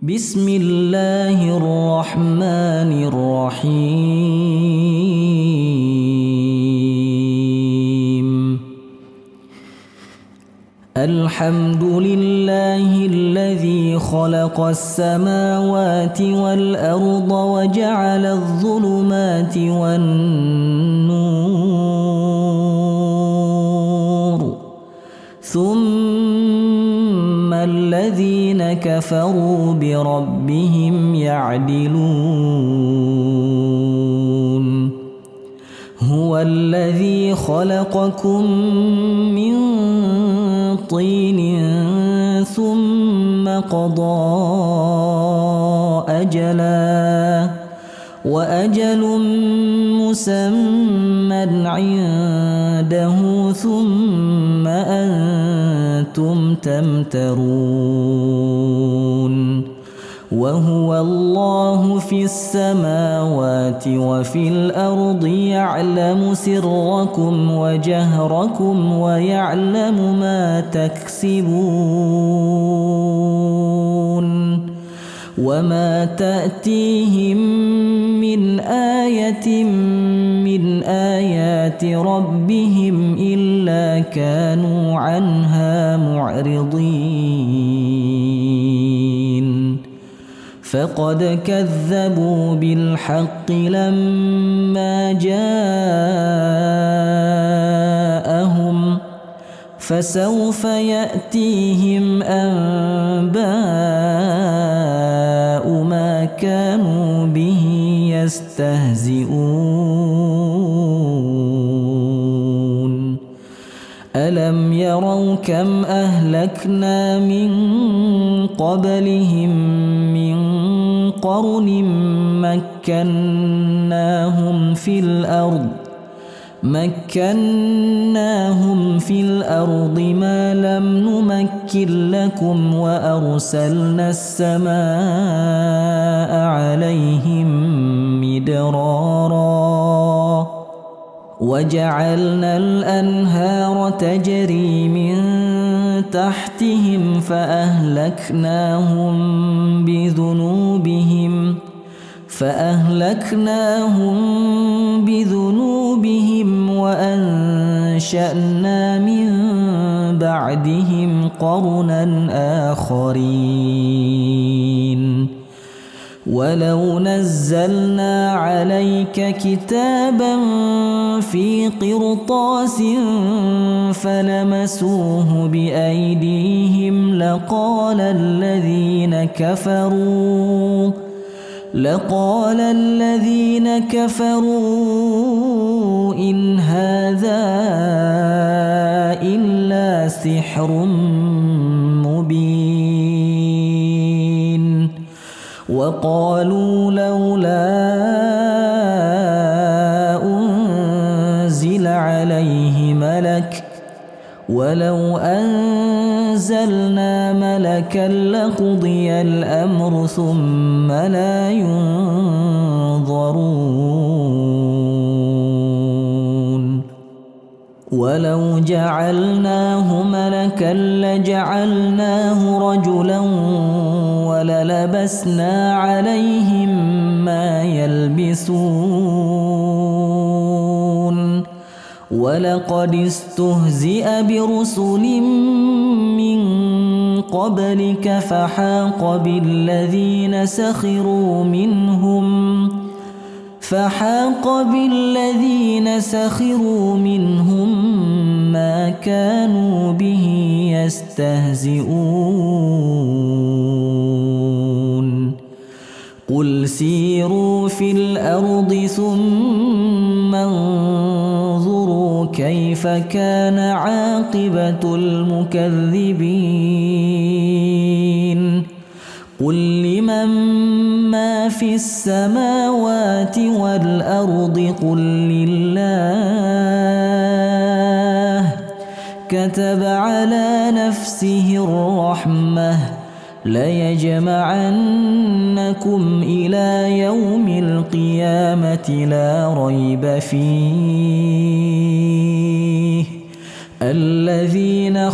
بسم الله الرحمن الرحيم الحمد لله الذي خلق السماوات والأرض وجعل الظلمات والنور ثم الذين كفروا بربهم يعدلون هو الذي خلقكم من طين ثم قضى أجلا وأجل مسمى عنده ثم أنتم تمترون وهو الله في السماوات وفي الأرض يعلم سركم وجهركم ويعلم ما تكسبون وما تأتيهم من آية من آيات ربهم إلا كانوا عنها معرضين فقد كذبوا بالحق لما جاءهم فسوف يأتيهم أنباء ما كانوا به يستهزئون ألم يروا كم أهلكنا من قبلهم من قرن مكناهم في الأرض ما لم نمكن لكم وأرسلنا السماء عليهم مدرارا وجعلنا الأنهار تجري من تحتهم فأهلكناهم بذنوبهم وأنشأنا من بعدهم قرنا آخرين ولو نزلنا عليك كتابا في قرطاس فلمسوه بأيديهم لقال الذين كفروا إن هذا إلا سحر مبين وقالوا لولا أنزل عليه ملك ولو أنزلنا ملكا لقضي الأمر ثم لا ينظرون ولو جعلناه ملكا لجعلناه رجلا وللبسنا عليهم ما يلبسون ولقد استهزئ برسل من قبلك فحاق بالذين سخروا منهم ما كانوا به يستهزئون قل سيروا في الأرض ثم انظروا كيف كان عاقبة المكذبين قل لمن ما في السماوات والأرض قل لله كتب على نفسه الرحمة ليجمعنكم إلى يوم القيامة لا ريب فيه الذين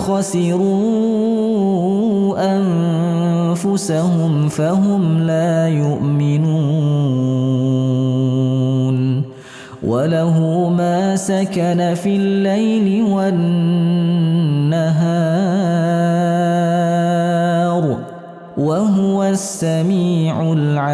خسروا أنفسهم فهم لا يؤمنون وله ما سكن في الليل والنهار وهو السميع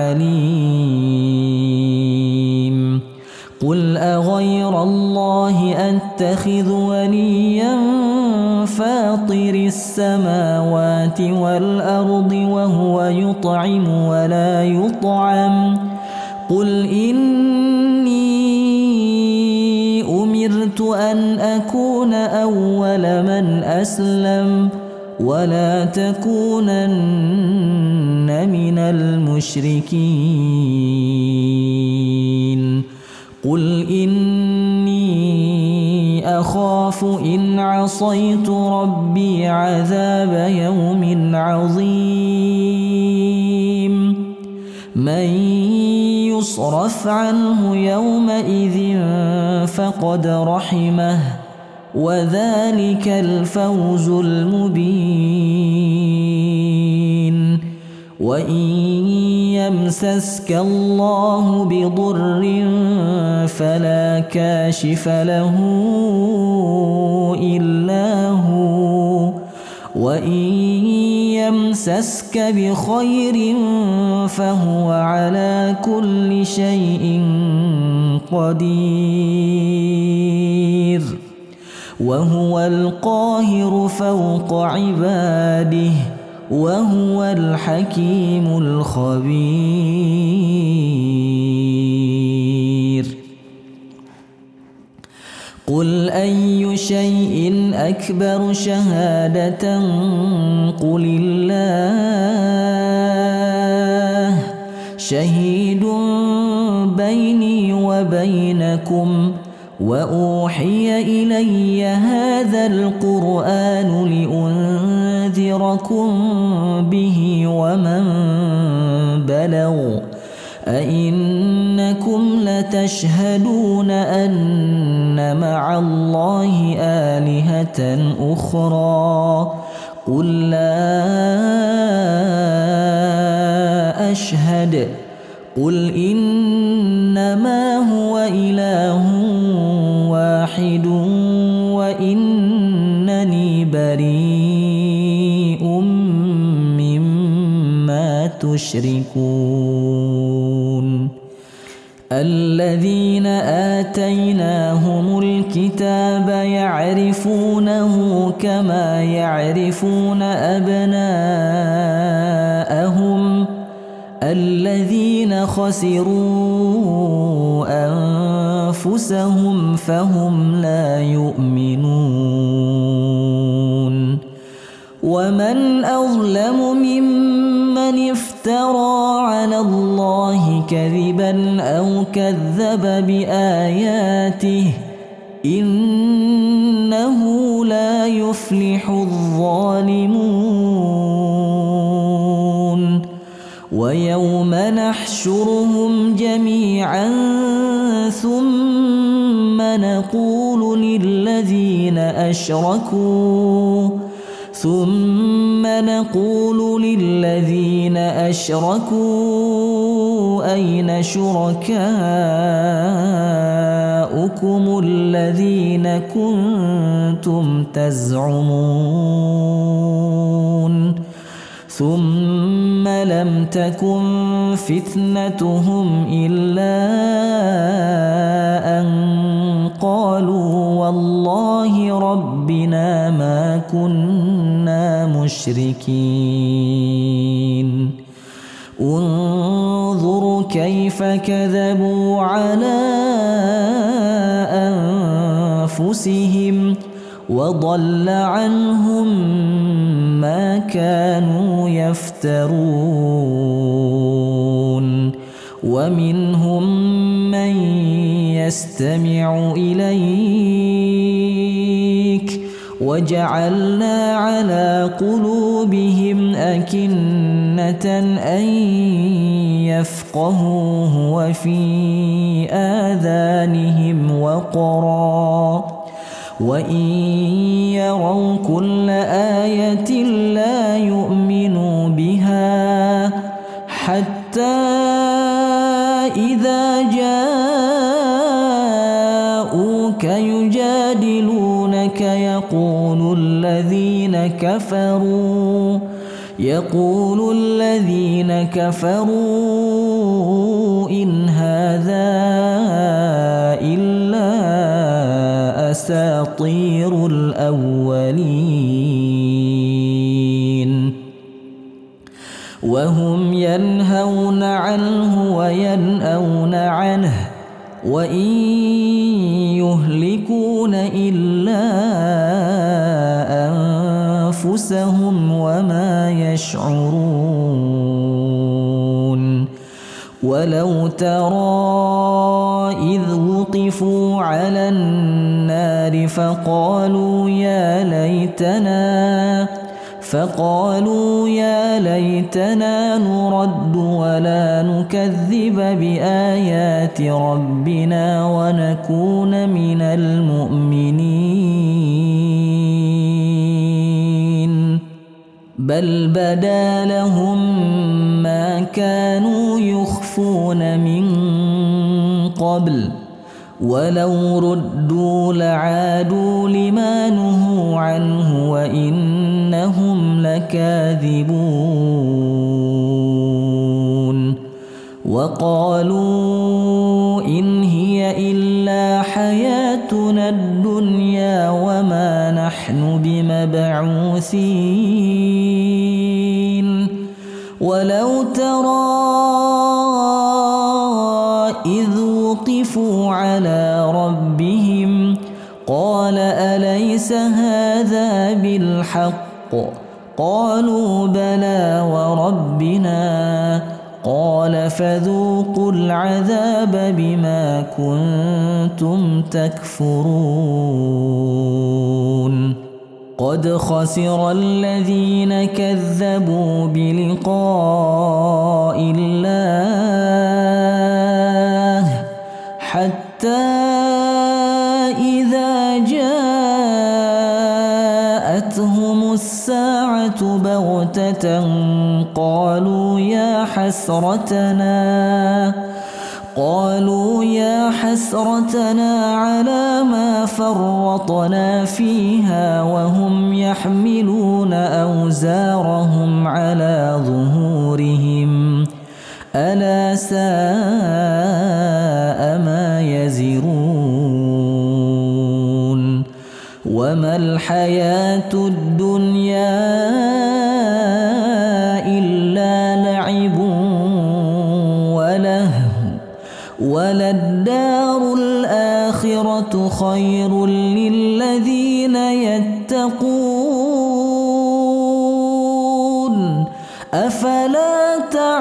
العليم قل أغير الله أتخذ وليا فاطر السماوات والأرض وهو يطعم ولا يطعم قل إني أمرت أن أكون أول من أسلم ولا تكونن من المشركين قل إني أخاف إن عصيت ربي عذاب يوم عظيم من يصرف عنه يومئذ فقد رحمه وذلك الفوز المبين وإن يمسسك الله بضر فلا كاشف له إلا هو وإن يمسسك بخير فهو على كل شيء قدير وهو القاهر فوق عباده وهو الحكيم الخبير قل أي شيء أكبر شهادة قل الله شهيد بيني وبينكم وأوحي إلي هذا القرآن لأنذركم به ومن بلغ أئنكم لتشهدون أن مع الله آلهة أخرى قل لا أشهد قل إنما هو إله واحد وإنني بريء مما تشركون الذين آتيناهم الكتاب يعرفونه كما يعرفون أبناءهم الذين خسروا أنفسهم فهم لا يؤمنون ومن أظلم ممن افترى على الله كذبا أو كذب بآياته إنه لا يفلح الظالمون ويوم نحشرهم جميعا ثم نقول للذين أشركوا أين شركاؤكم الذين كنتم تزعمون ثم لم تكن فتنتهم إلا أن قالوا والله ربنا ما كنا مشركين انظر كيف كذبوا على أنفسهم وضل عنهم ما كانوا يفترون ومنهم من يستمع إليك وجعلنا على قلوبهم أكنة أن يفقهوه وفي آذانهم وقرا وإن يروا كل آية لا يؤمنوا بها حتى إذا جاءوك يجادلونك يقول الذين كفروا إن هذا إلا أساطير الأولين وهم ينهون عنه وينأون عنه وإن يهلكون إلا أنفسهم وما يشعرون ولو ترى إذ وقفوا على النار فقالوا يا ليتنا نرد ولا نكذب بآيات ربنا ونكون من المؤمنين بل بدا لهم ما كانوا يخفون من قبل ولو ردوا لعادوا لما نهوا عنه وإنهم لكاذبون وقالوا إن هي إلا حياتنا الدنيا وما نحن بمبعوثين ولو ترى إذ وقفوا على ربهم قال أليس هذا بالحق قالوا بلى وربنا قال فذوقوا العذاب بما كنتم تكفرون قد خسر الذين كذبوا بلقاء الله حتى إذا جاءتهم الساعة بغتة قالوا يا حسرتنا على ما فرطنا فيها وهم يحملون أوزارهم على ظهورهم ألا ساء ما يزرون وما الحياة الدنيا إلا لعب وللدار الآخرة خير للذين يتقون أفلا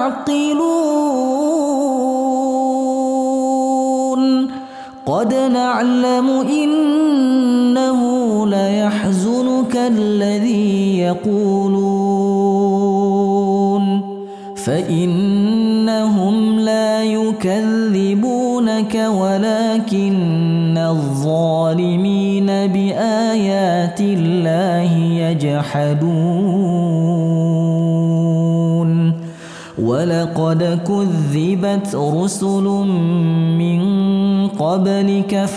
تعقلون قد نعلم إنه ليحزنك الذي يقولون فإنهم لا يكذبونك ولكن الظالمين بآيات الله يجحدون ولقد كذبت رسل من قبلك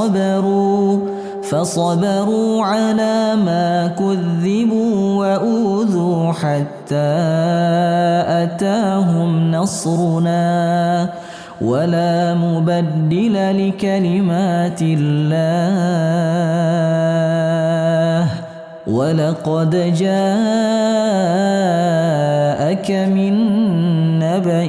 فصبروا على ما كذبوا وأوذوا حتى أتاهم نصرنا ولا مبدل لكلمات الله ولقد جاءك من نبأ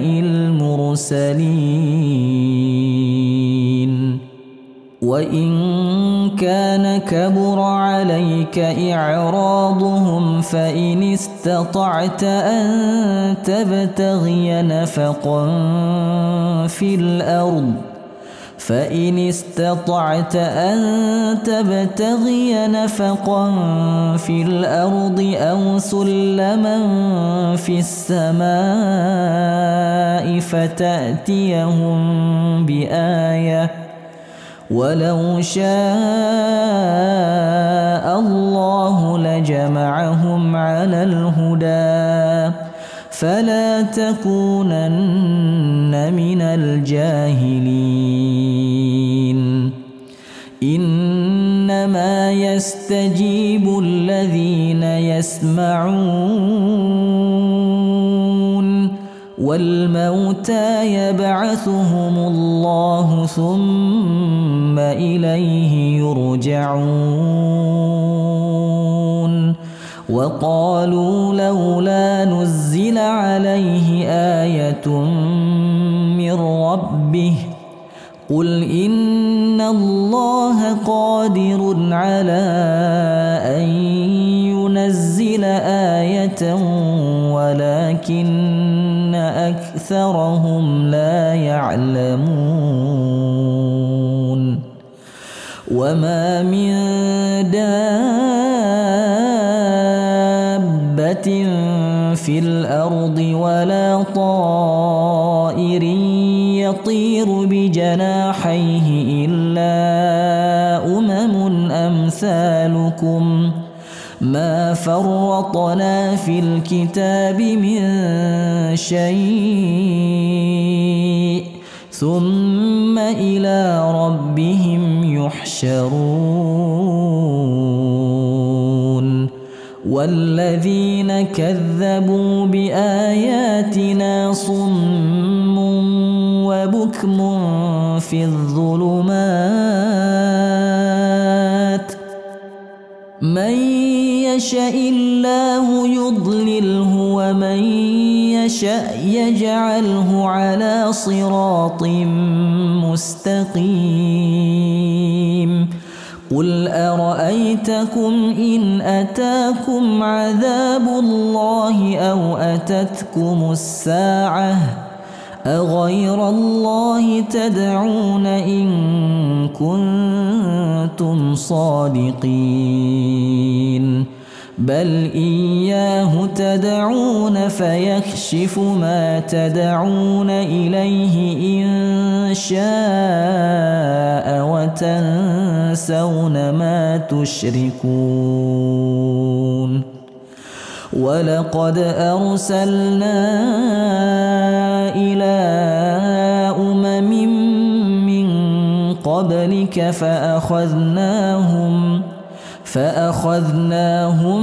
المرسلين وإن كان كبر عليك إعراضهم فإن استطعت أن تبتغي نفقا في الأرض أو سلما في السماء فتأتيهم بآية ولو شاء الله لجمعهم على الهدى فلا تكونن من الجاهلين إنما يستجيب الذين يسمعون والموتى يبعثهم الله ثم إليه يرجعون وقالوا لولا نزل عليه آية من ربه قل إن الله قادر على أن ينزل آية ولكن أكثرهم لا يعلمون وما من دابة في الأرض ولا طائر يطير بجناحيه إلا أمثالكم ما فرطنا في الكتاب من شيء ثم إلى ربهم يحشرون والذين كذبوا بآياتنا صم وبكم في الظلمات من يشاء الله يضلله ومن يشاء يجعله على صراط مستقيم قل أرأيتكم إن أتاكم عذاب الله أو أتتكم الساعة أغير الله تدعون إن كنتم صادقين بل إياه تدعون فيكشف ما تدعون إليه إن شاء وتنسون ما تشركون ولقد أرسلنا إلى أمم من قبلك فأخذناهم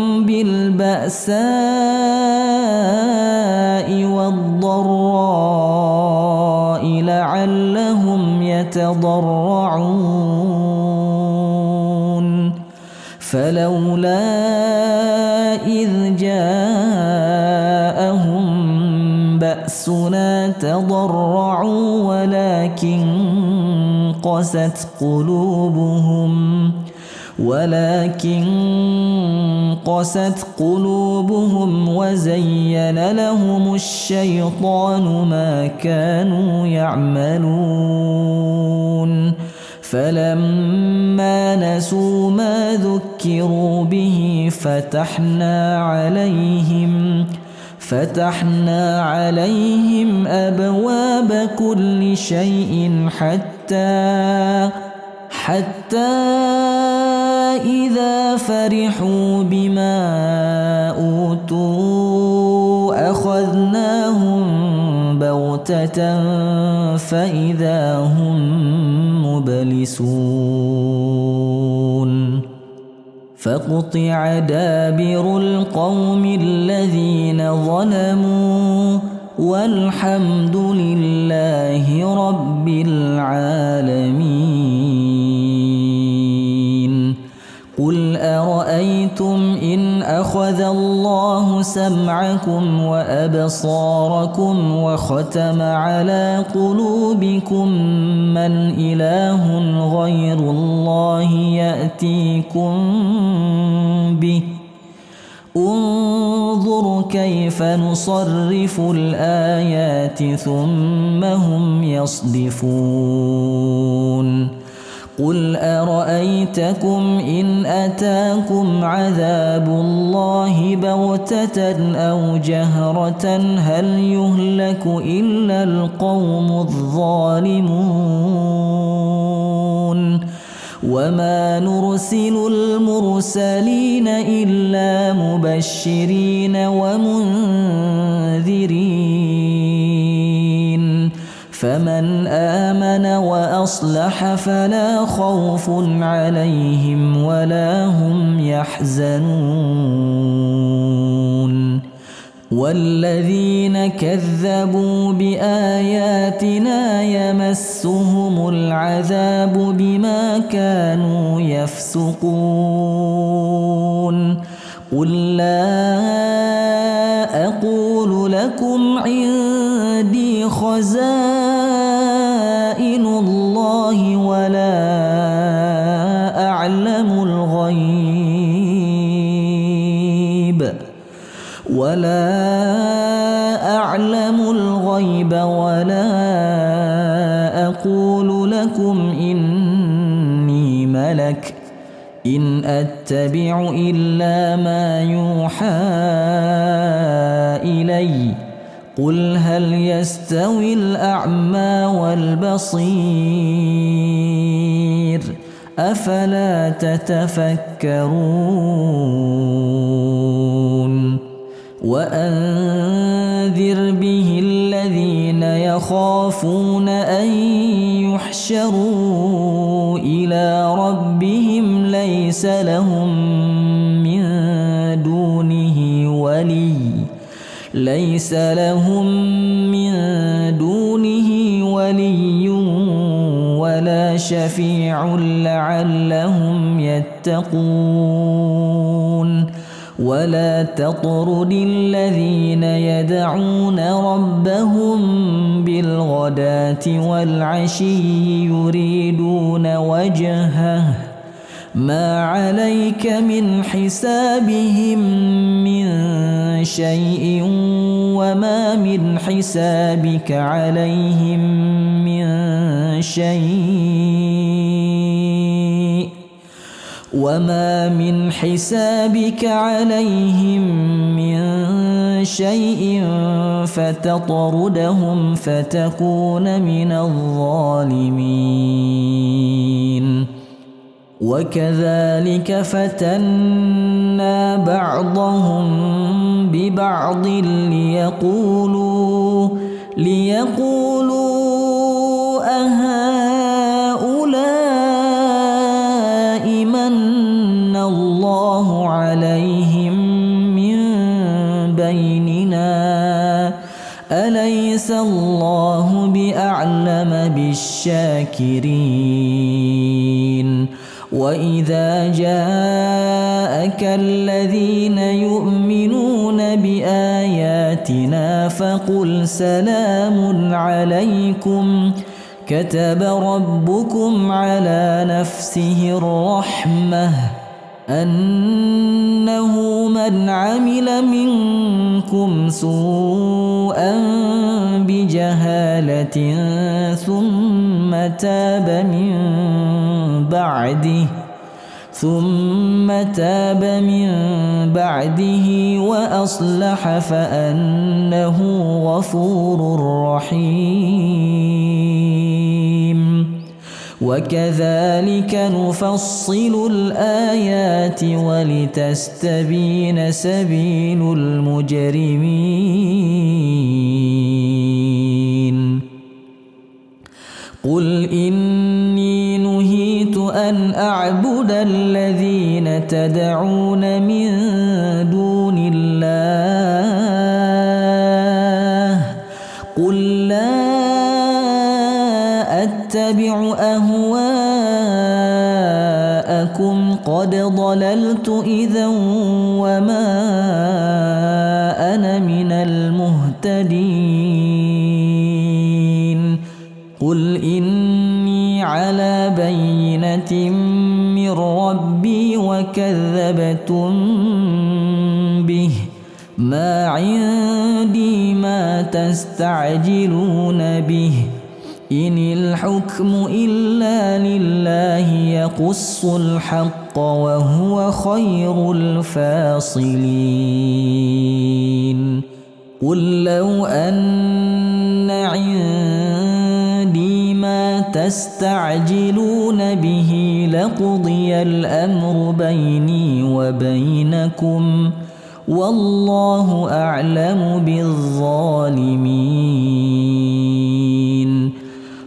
بالبأساء والضراء لعلهم يتضرعون فلولا إذ جاءهم بأسنا تضرعوا ولكن قست قلوبهم وزين لهم الشيطان ما كانوا يعملون فلما نسوا ما ذكروا به فتحنا عليهم أبواب كل شيء حتى إذا فرحوا بما أوتوا أخذناهم بغتة فإذا هم مبلسون فقطع دابر القوم الذين ظلموا والحمد لله رب العالمين قل أرأيتم إن أخذ الله سمعكم وأبصاركم وختم على قلوبكم من إله غير الله يأتيكم به انظر كيف نصرف الآيات ثم هم يصدفون قل أرأيتكم إن أتاكم عذاب الله بغتة أو جهرة هل يهلك إلا القوم الظالمون وما نرسل المرسلين إلا مبشرين ومنذرين فمن آمن وأصلح فلا خوف عليهم ولا هم يحزنون والذين كذبوا بآياتنا يمسهم العذاب بما كانوا يفسقون قل لا أقول لكم عندي خزائن الله ولا أعلم الغيب ولا أقول لكم إني ملك إن أتبع إلا ما يوحى إلي قل هل يستوي الأعمى والبصير أفلا تتفكرون وأنذر به الذين يخافون أن يحشروا إلى ربهم ليس لهم من دونه ولي ولا شفيع لعلهم يتقون ولا تطرد الذين يدعون ربهم بالغداة والعشي يريدون وجهه ما عليك من حسابهم من شيء وما من حسابك عليهم من شيء فتطردهم فتكون من الظالمين وكذلك فتنا بعضهم ببعض ليقولوا أهؤلاء من الله عليهم من بيننا أليس الله بأعلم بالشاكرين وإذا جاءك الذين يؤمنون بآياتنا فقل سلام عليكم كتب ربكم على نفسه الرحمة أنه من عمل منكم سوءا بجهالة ثم تاب من بعده وأصلح فأنه غفور رحيم وكذلك نفصل الآيات ولتستبين سبيل المجرمين قل إني نهيت أن أعبد الذين تدعون من دون الله قل لا أتبع أهواءكم قد ضللت إذا وما أنا من المهتدين قل إني على بينة من ربي وكذبتم به ما عندي ما تستعجلون به إن الحكم إلا لله يقص الحق وهو خير الفاصلين قل لو أن عندي ما تستعجلون به لقضي الأمر بيني وبينكم والله أعلم بالظالمين.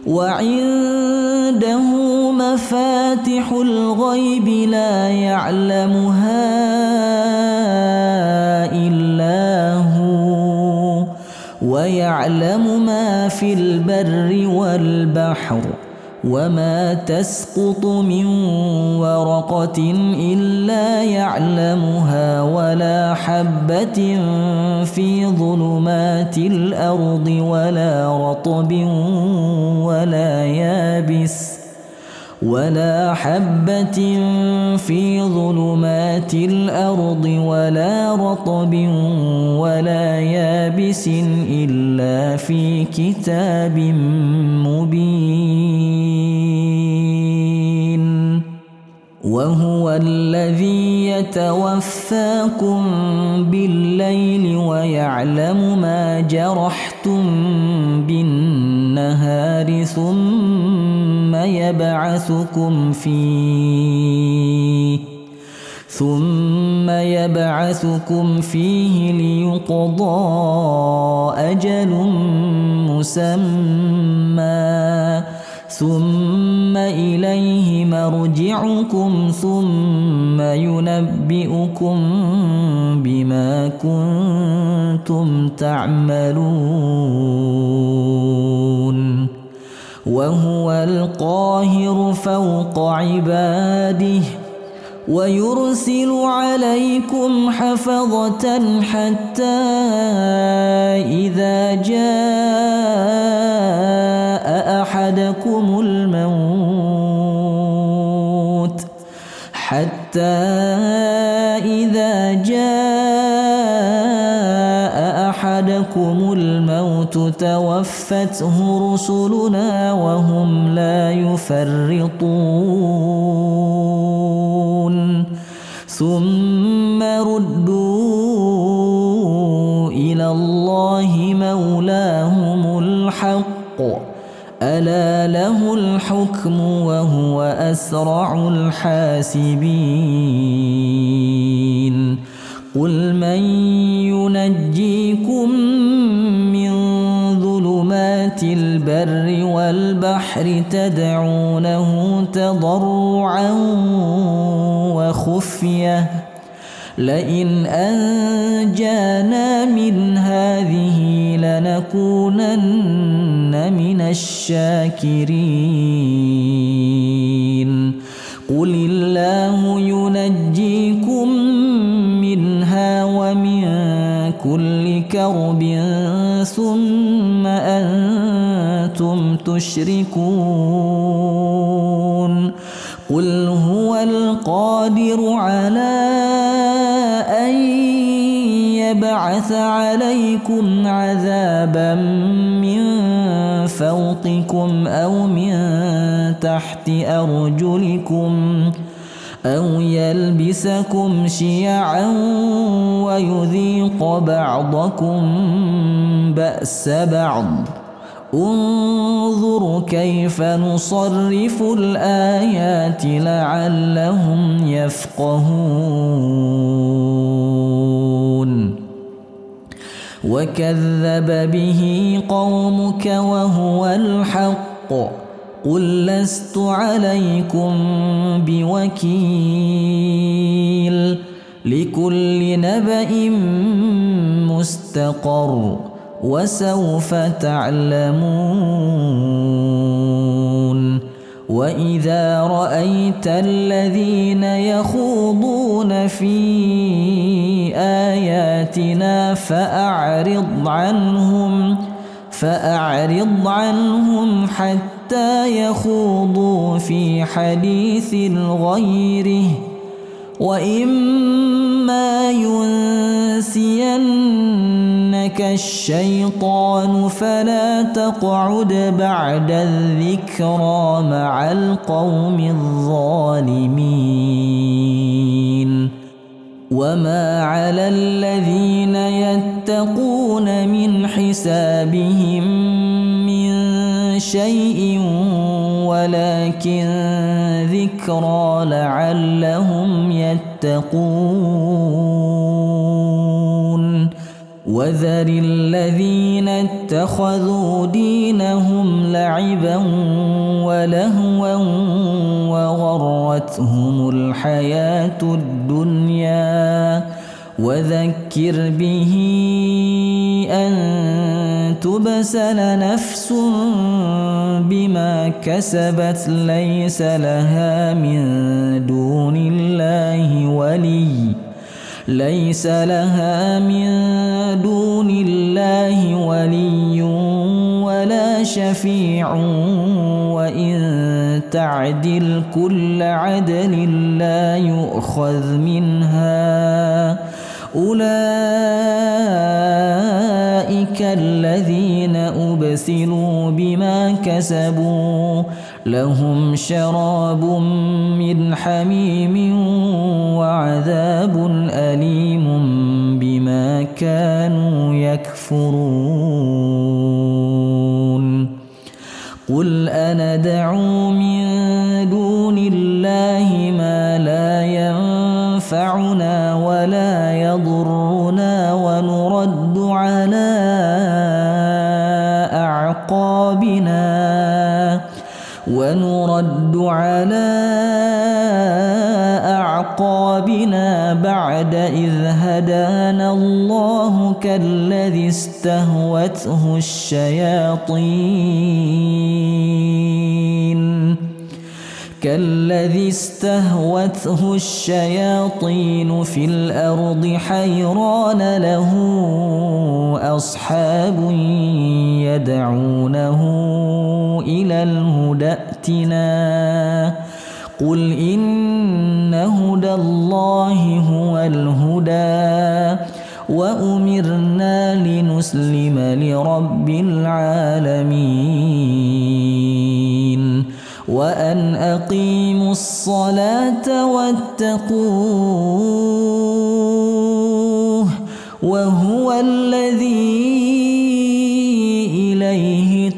وعنده مفاتح الغيب لا يعلمها إلا هو ويعلم ما في البر والبحر وما تسقط من ورقة إلا يعلمها ولا حبة في ظلمات الأرض ولا رطب ولا يابس ولا حبة في ظلمات الأرض ولا رطب ولا يابس إلا في كتاب مبين. وهو الذي يتوفاكم بالليل ويعلم ما جرحتم بالنهار ثم يبعثكم فيه ليقضى أجل مسمى ثم إليه مرجعكم ثم ينبئكم بما كنتم تعملون. وهو القاهر فوق عباده ويرسل عليكم حفظة حتى إذا جاء أحدكم الموت توفته رسلنا وهم لا يفرطون ثم ردوا إلى الله مولاهم الحق ألا له الحكم وهو أسرع الحاسبين. قل من ينجيكم من ظلمات البر والبحر تدعونه تضرعا وخفية لئن أنجانا من هذه لنكونن من الشاكرين. قل الله ينجيكم منها ومن كل كرب ثم أنتم تشركون. قل هو القادر على أن يبعث عليكم عذابا من فوقكم أو من تحت أرجلكم أو يلبسكم شيعا ويذيق بعضكم بأس بعض. انظر كيف نصرف الآيات لعلهم يفقهون. وكذب به قومك وهو الحق قل لست عليكم بوكيل لكل نبأ مستقر وسوف تعلمون. وإذا رأيت الذين يخوضون في آياتنا فأعرض عنهم حتى يخوضوا في حديث غيره وإما ينسينك الشيطان فلا تقعد بعد الذكرى مع القوم الظالمين. وما على الذين يتقون من حسابهم من شيء ولكن ذكرى لعلهم يتقون وذر الذين اتخذوا دينهم لعبا ولهوا وغرتهم الحياة الدنيا وذكر به أن تبسل نفس بما كسبت ليس لها من دون الله ولي ولا شفيع وإن تعدل كل عدل لا يؤخذ منها أولئك الذين أبسلوا بما كسبوا لهم شراب من حميم وعذاب أليم بما كانوا يكفرون قل أندعو من دون الله ما لا ينفعنا ولا يضرنا ونرد على أعقابنا بعد إذ هدانا الله كالذي استهوته الشياطين في الأرض حيران له أصحاب يدعونه إلى الهدى ائتنا قل إن هدى الله هو الهدى وأمرنا لنسلم لرب العالمين وأن أقيموا الصلاة واتقوه وهو الذي إليه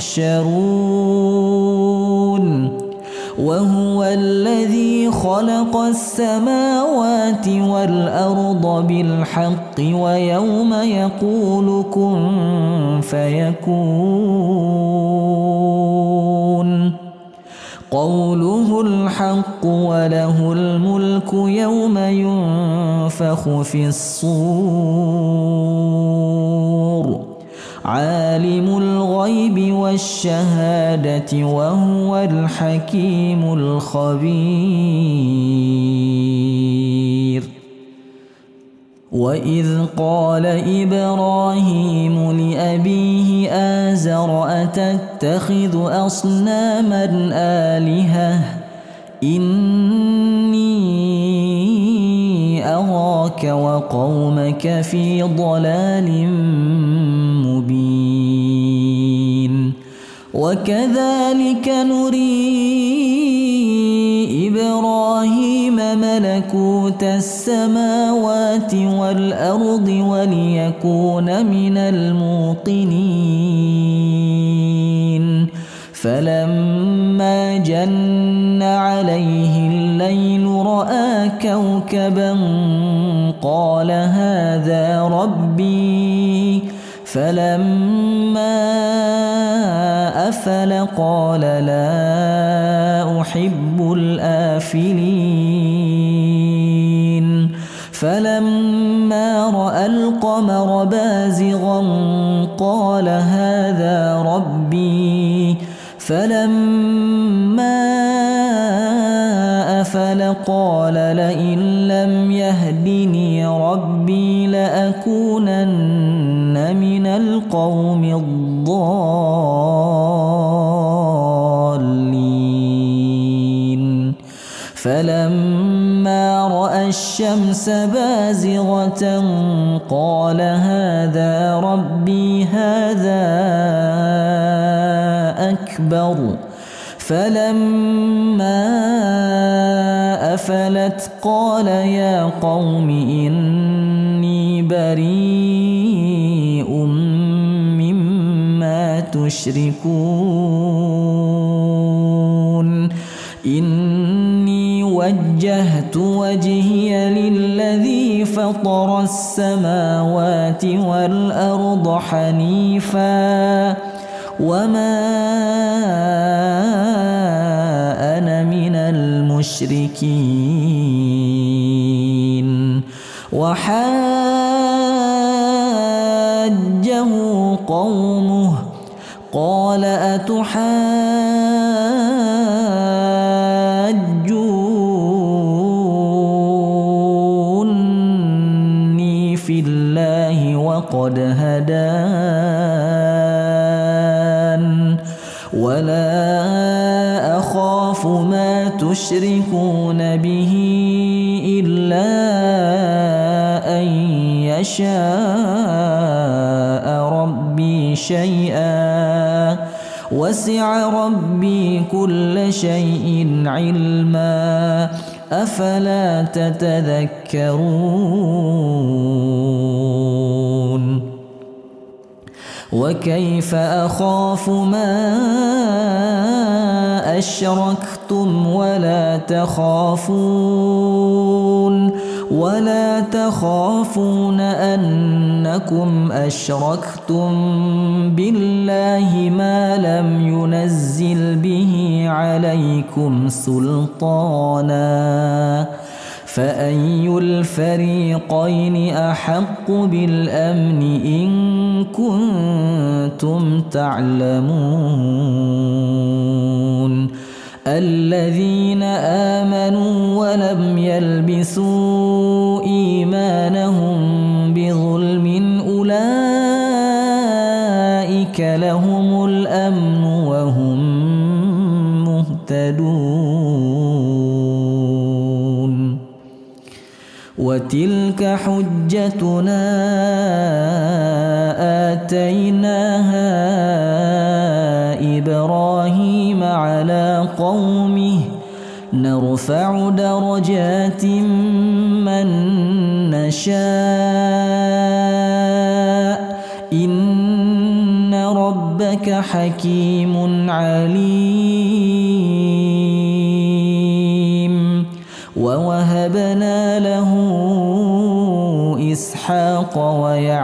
تحشرون وهو الذي خلق السماوات والأرض بالحق ويوم يقول كن فيكون قوله الحق وله الملك يوم ينفخ في الصور عالم الغيب والشهادة وهو الحكيم الخبير وإذ قال إبراهيم لأبيه آزر أتتخذ أصناما آلهة إني أراك وقومك في ضلال مبين وكذلك نري إبراهيم ملكوت السماوات والأرض وليكون من الموقنين فلما جن عليه الليل رأى كوكبا قال هذا ربي فلما أفل قال لا أحب الآفلين فلما رأى القمر بازغا قال هذا ربي فلما أفل قال لئن لم يهدني ربي لأكونن من القوم الضالين فلما رأى الشمس بازغة قال هذا ربي هذا أكبر فلما أفلت قال يا قوم إني بريء مما تشركون إني وجهت وجهي للذي فطر السماوات والأرض حنيفا وما أنا من المشركين وحاجه قومه قال أتحاجوني في الله وقد هدان ولا أخاف ما تشركون به إلا أن يشاء ربي شيئا وسع ربي كل شيء علما أفلا تتذكرون وكيف أخاف ما أشركتم ولا تخافون أنكم أشركتم بالله ما لم ينزل به عليكم سلطانا فأي الفريقين أحق بالأمن إن كنتم تعلمون الذين آمنوا ولم يلبسوا إيمانهم بظلم أولئك لهم الأمن وهم مهتدون وتلك حجتنا آتيناها إبراهيم على قومه نرفع درجات من نشاء إن ربك حكيم عليم ووهبنا له إسحاق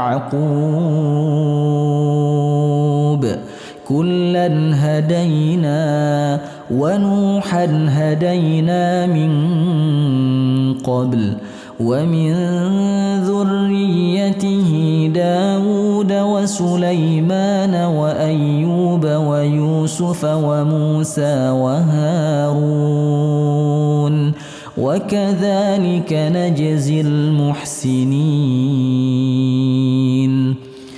ويعقوب كلا هدينا ونوحا هدينا من قبل ومن ذريته داود وسليمان وأيوب ويوسف وموسى وهارون وكذلك نجزي المحسنين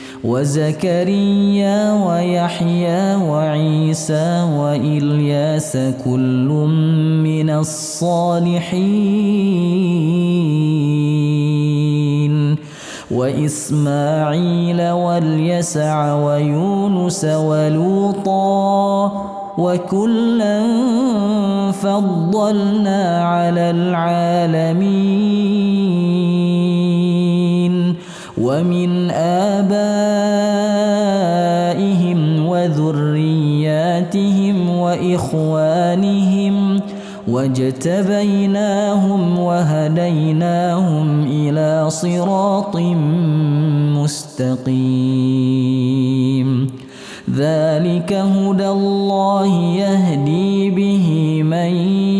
وزكريا ويحيى وعيسى وإلياس كل من الصالحين وإسماعيل واليسع ويونس ولوطا وكلا فضلنا على العالمين ومن آبائهم وذرياتهم وإخوانهم واجتبيناهم وهديناهم إلى صراط مستقيم ذلك هدى الله يهدي به من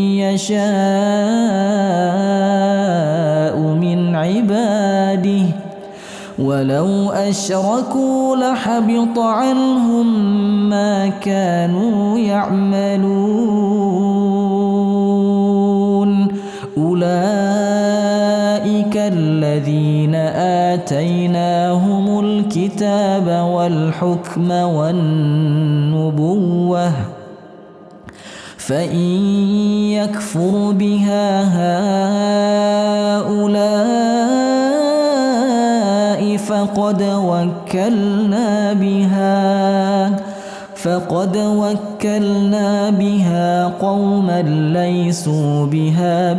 يشاء من عباده ولو أشركوا لحبط عنهم ما كانوا يعملون أولئك الذين آتيناهم الكتاب والحكم والنبوة فإن يكفر بها هؤلاء فقد وكلنا بها قوما ليسوا بها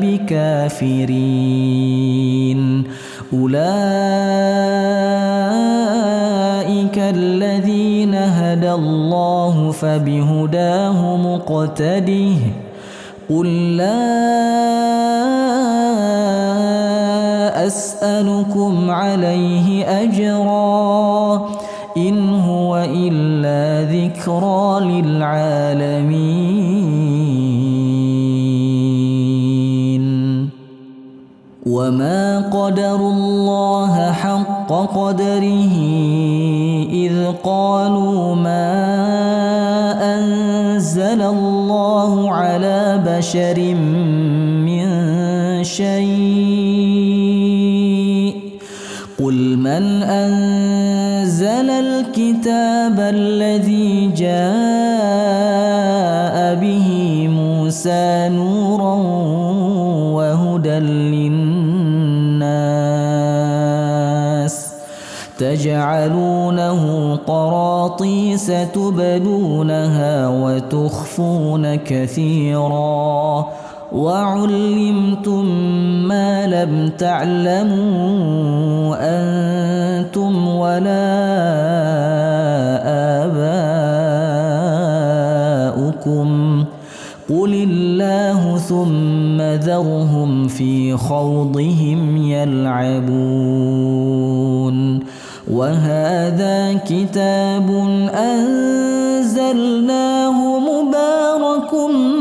بكافرين أولئك أولئك الذين هدى الله فبهداه مقتده قل لا أسألكم عليه أجرا إن هو إلا ذكرى للعالمين وما قدروا الله حق قدره إذ قالوا ما أنزل الله على بشر من شيء قل من أنزل الكتاب الذي جاء به موسى نورا وهدى للناس تجعلونه قراطيس تبدونها وتخفون كثيرا وعلمتم ما لم تعلموا أنتم ولا آباؤكم قل الله ثم ذرهم في خوضهم يلعبون وهذا كتاب أنزلناه مبارك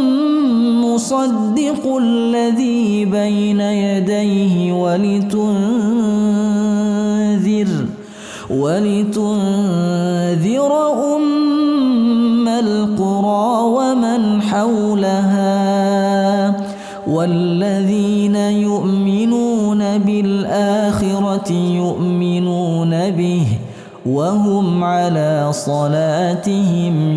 مصدق الذي بين يديه ولتنذر أم القرى ومن حولها والذين يؤمنون بالآخرة يؤمنون به وهم على صلاتهم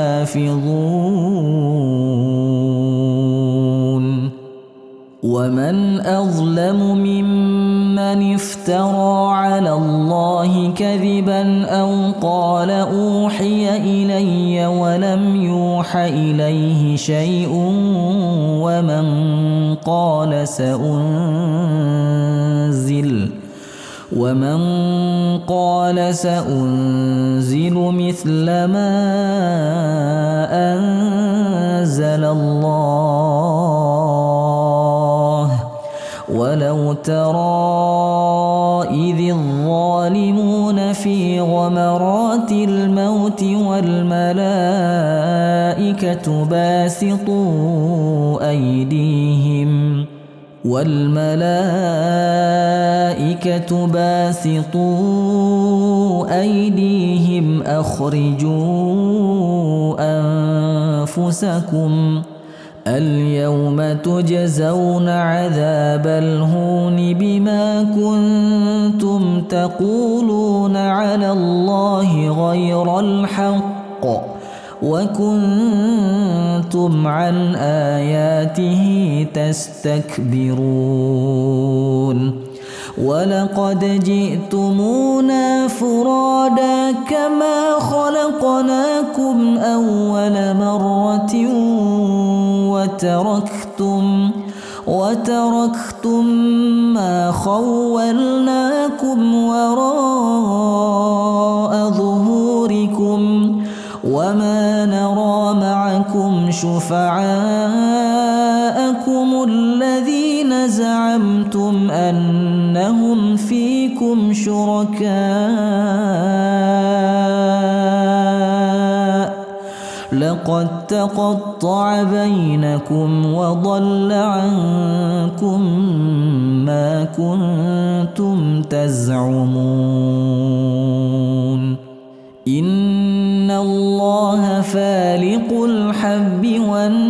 يحافظون ومن أظلم ممن افترى على الله كذبا أو قال أوحي إلي ولم يوح إليه شيء ومن قال سأنزل مثل ما أنزل الله ولو ترى إذ الظالمون في غمرات الموت والملائكة باسطوا أيديهم أخرجوا أنفسكم اليوم تجزون عذاب الهون بما كنتم تقولون على الله غير الحق وكنتم عن آياته تستكبرون ولقد جئتمونا فرادا كما خلقناكم أول مرة وتركتم ما خولناكم وراء ظهوركم وما نرى معكم شفعاءكم الذين زعمتم أنهم فيكم شركاء لقد تقطع بينكم وضل عنكم ما كنتم تزعمون إن الله فالق الحب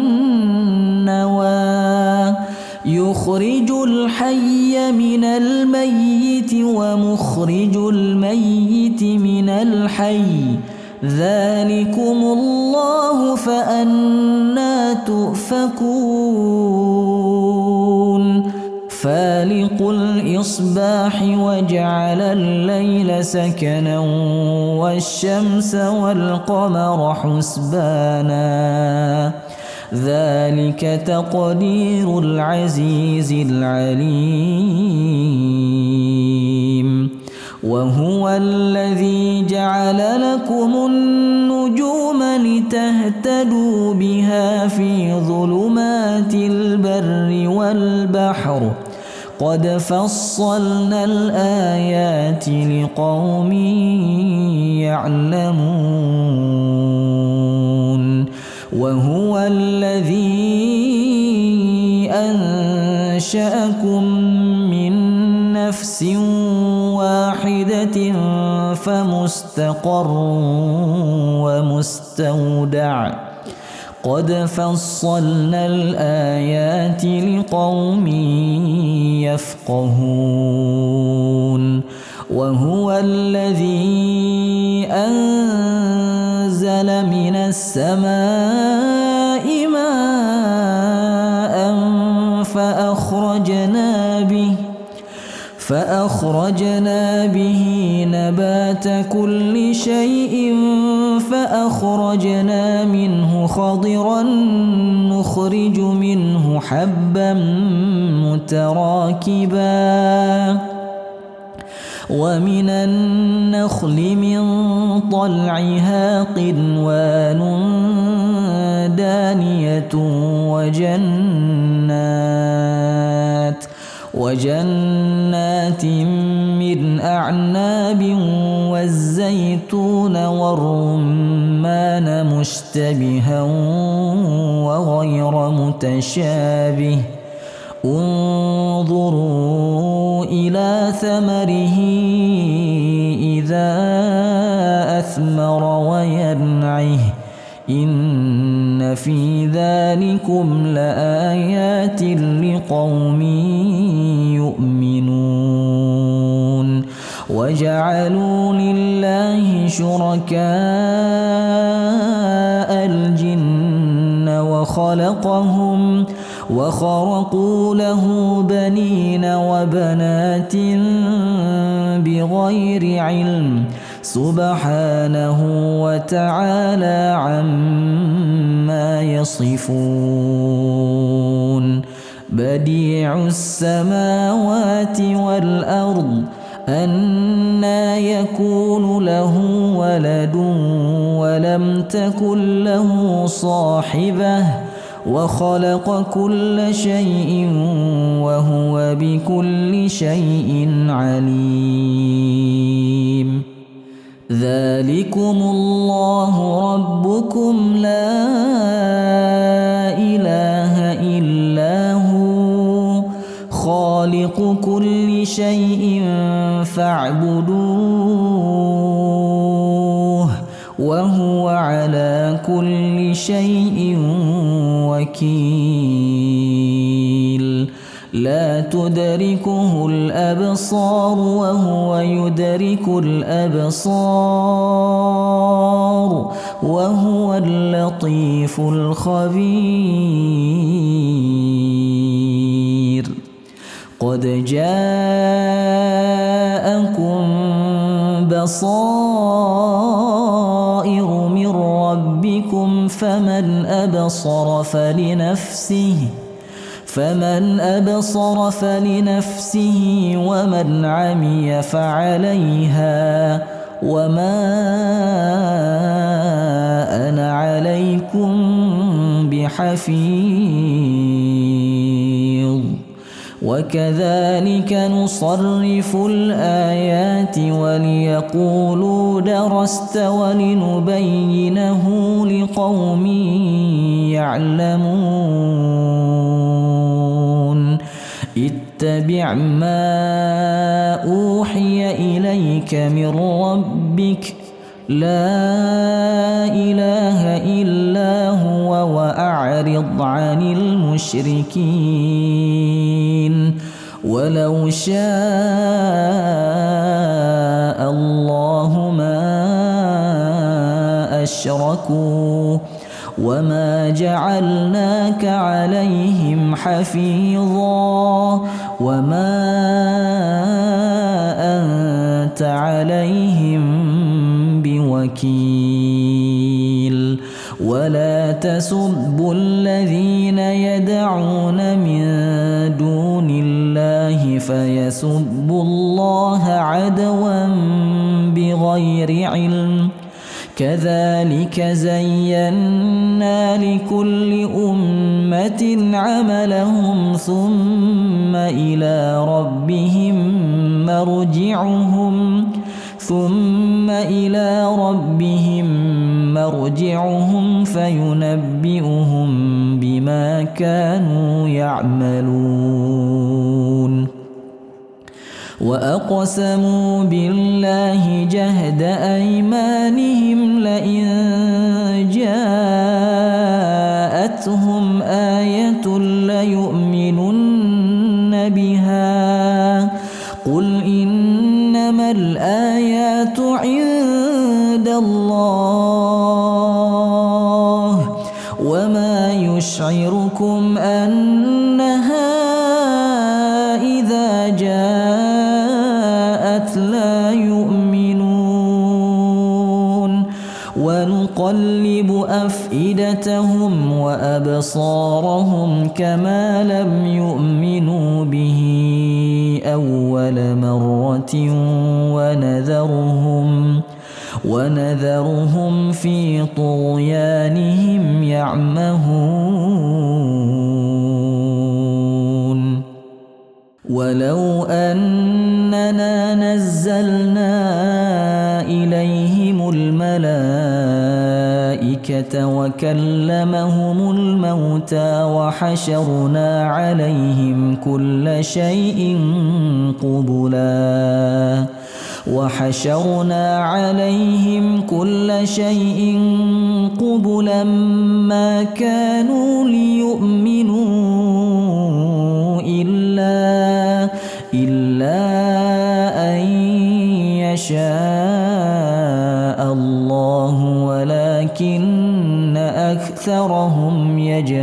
والنوى يخرج الحي من الميت ومخرج الميت من الحي ذلكم الله فأنى تؤفكون فالق الإصباح وجعل الليل سكنا والشمس والقمر حسبانا ذلك تقدير العزيز العليم وهو الذي جعل لكم النجوم لتهتدوا بها في ظلمات البر والبحر قد فصلنا الآيات لقوم يعلمون وهو الذي أنشأكم من نفس واحدة فمستقر ومستودع قد فصلنا الآيات لقوم يفقهون وهو الذي أنزل من السماء ماء فأخرجنا به نبات كل شيء فأخرجنا منه خضرا نخرج منه حبا متراكبا ومن النخل من طلعها قنوان دانية وجنات من أعناب والزيتون والرمان مشتبها وغير متشابه انظروا إلى ثمره إذا أثمر وينعه إن في ذلكم لآيات لقوم يؤمنون وجعلوا لله شركاء الجن وخرقوا له بنين وبنات بغير علم سبحانه وتعالى عما يصفون بديع السماوات والأرض أنى يكون له ولد ولم تكن له صاحبة وخلق كل شيء وهو بكل شيء عليم ذلكم الله ربكم لا إله إلا هو خالق كل شيء فاعبدوه وهو على كل شيء وكيل لا تدركه الأبصار وهو يدرك الأبصار وهو اللطيف الخبير قد جاءكم بصائر من ربكم فمن أبصر فلنفسه ومن عمي فعليها وما أنا عليكم بحفيظ وكذلك نصرف الآيات وليقولوا درست ولنبينه لقوم يعلمون اتبع ما أوحي إليك من ربك لا إله إلا هو وأعرض عن المشركين ولو شاء الله ما أشركوا وما جعلناك عليهم حفيظا وما أنت عليهم بوكيل ولا تسبوا الذين يدعون من دون الله يسبوا الله عدوا بغير علم كذلك زينا لكل أمة عملهم ثم إلى ربهم مرجعهم فينبئهم بما كانوا يعملون وأقسموا بالله جهد أيمانهم لئن جاءتهم آية ليؤمنن بها قل إنما الآيات عند الله وما يشعركم أنها إذا جاءت لا يؤمنون ونقلب أفئدتهم وأبصارهم كما لم يؤمنوا به أول مرة ونذرهم في طغيانهم يعمهون ولو أننا نزلنا إليهم الملائكة وكلمهم الموتى وحشرنا عليهم كل شيء قبلا ما كانوا ليؤمنوا إلا أن يشاء الله ولكن أكثرهم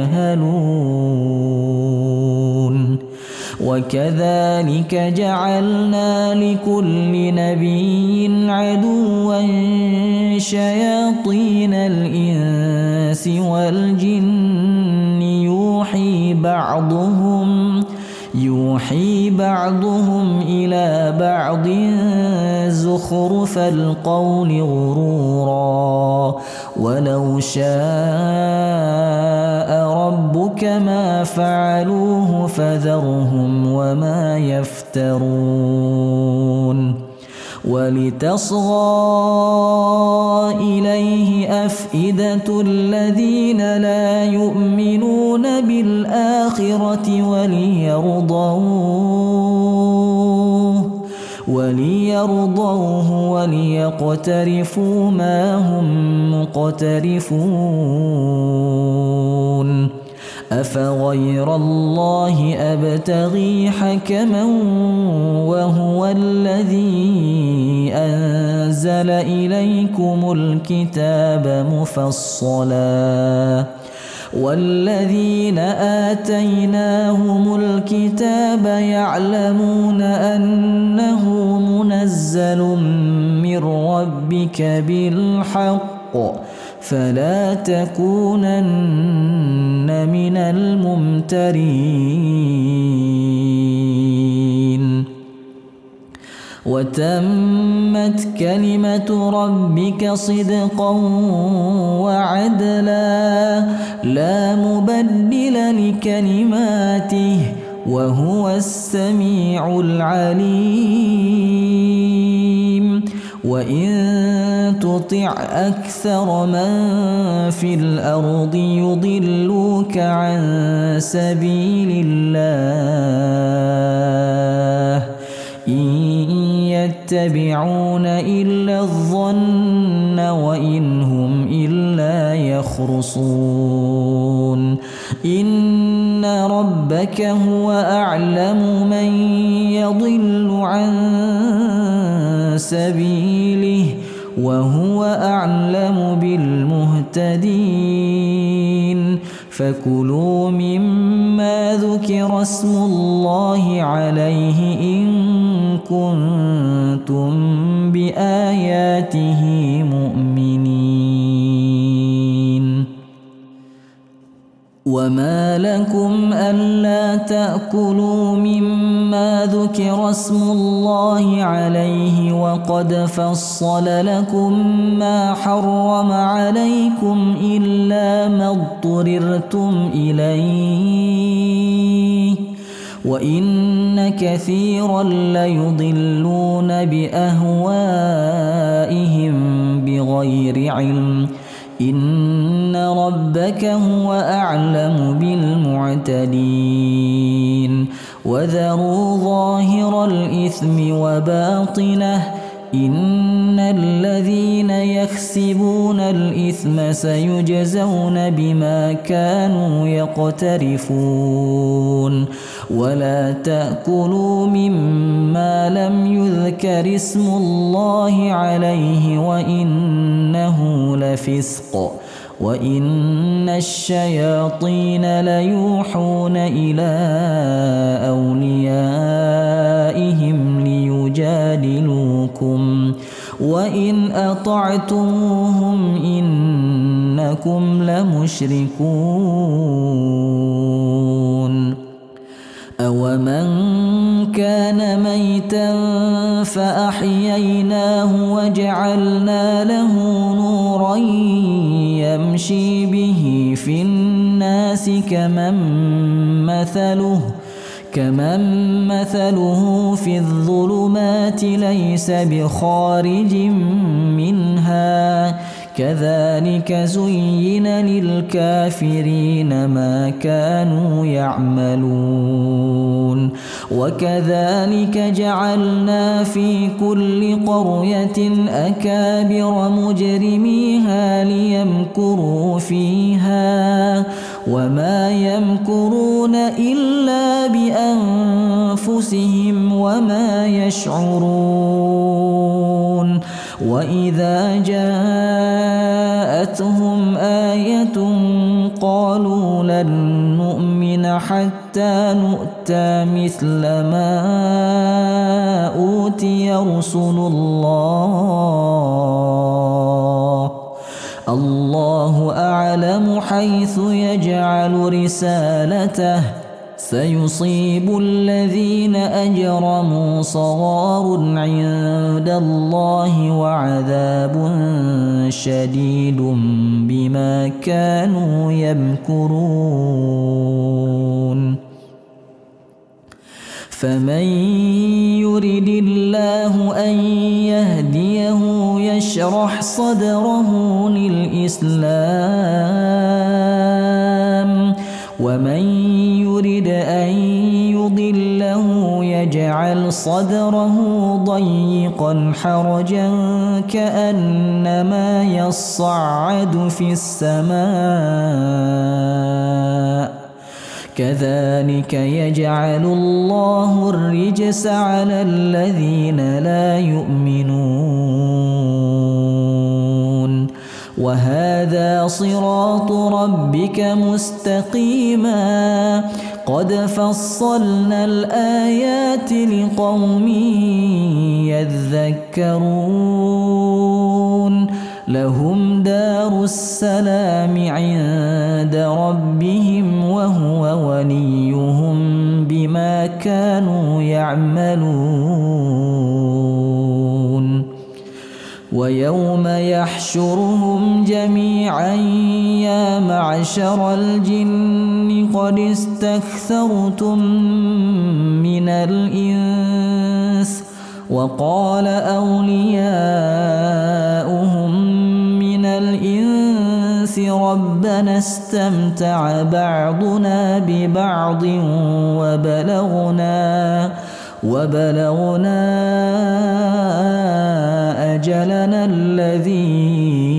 يجهلون وكذلك جعلنا لكل نبي عدوا شياطين الإنس والجن يوحي بعضهم إلى بعض زخرف القول غرورا ولو شاء ربك ما فعلوه فذرهم وما يفترون ولتصغى إليه أفئدة الذين لا يؤمنون بالآخرة وليرضوه وليقترفوا ما هم مقترفون أفغير الله أبتغي حكما وهو الذي أنزل إليكم الكتاب مفصلا والذين آتيناهم الكتاب يعلمون أنه منزل من ربك بالحق فلا تكونن من الممترين وتمت كلمة ربك صدقا وعدلا لا مبدل لكلماته وهو السميع العليم وإن تطع أكثر من في الأرض يضلوك عن سبيل الله إن يتبعون إلا الظن وإن هم إلا يخرصون إن ربك هو أعلم من يضل عن سبيله وهو أعلم بالمهتدين فكلوا مما ذكر اسم الله عليه إن كنتم بآياته مؤمنين وما لكم ألا تأكلوا مما ذكر اسم الله عليه وقد فصل لكم ما حرم عليكم إلا ما اضطررتم إليه وإن كثيرا ليضلون بأهوائهم بغير علم إن ربك هو أعلم بالمعتدين وذروا ظاهر الإثم وباطنه إن الذين يكسبون الإثم سيجزون بما كانوا يقترفون ولا تأكلوا مما لم يذكر اسم الله عليه وإنه لفسق وإن الشياطين ليوحون إلى أوليائهم ليجادلوكم وإن أطعتموهم إنكم لمشركون أومن كان ميتا فأحييناه وجعلنا له نورا يمشي به في الناس كمن مثله في الظلمات ليس بخارج منها كذلك زين للكافرين ما كانوا يعملون وكذلك جعلنا في كل قرية أكابر مجرميها ليمكروا فيها وما يمكرون إلا بأنفسهم وما يشعرون وإذا جاءتهم آية قالوا لن نؤمن حتى نؤتى مثل ما أوتي رسل الله أعلم حيث يجعل رسالته سيصيب الذين أجرموا صغار عند الله وعذاب شديد بما كانوا يمكرون فمن يرد الله أن يهديه يشرح صدره للإسلام ومن يرد أن يضله يجعل صدره ضيقا حرجا كأنما يصعد في السماء كذلك يجعل الله الرجس على الذين لا يؤمنون وهذا صراط ربك مستقيما قد فصلنا الآيات لقوم يذكرون لهم دار السلام عند ربهم وهو وليهم بما كانوا يعملون ويوم يحشرهم جميعا يا معشر الجن قد استكثرتم من الإنس وقال أولياؤهم من الإنس ربنا استمتع بعضنا ببعض وبلغنا أجلنا الذي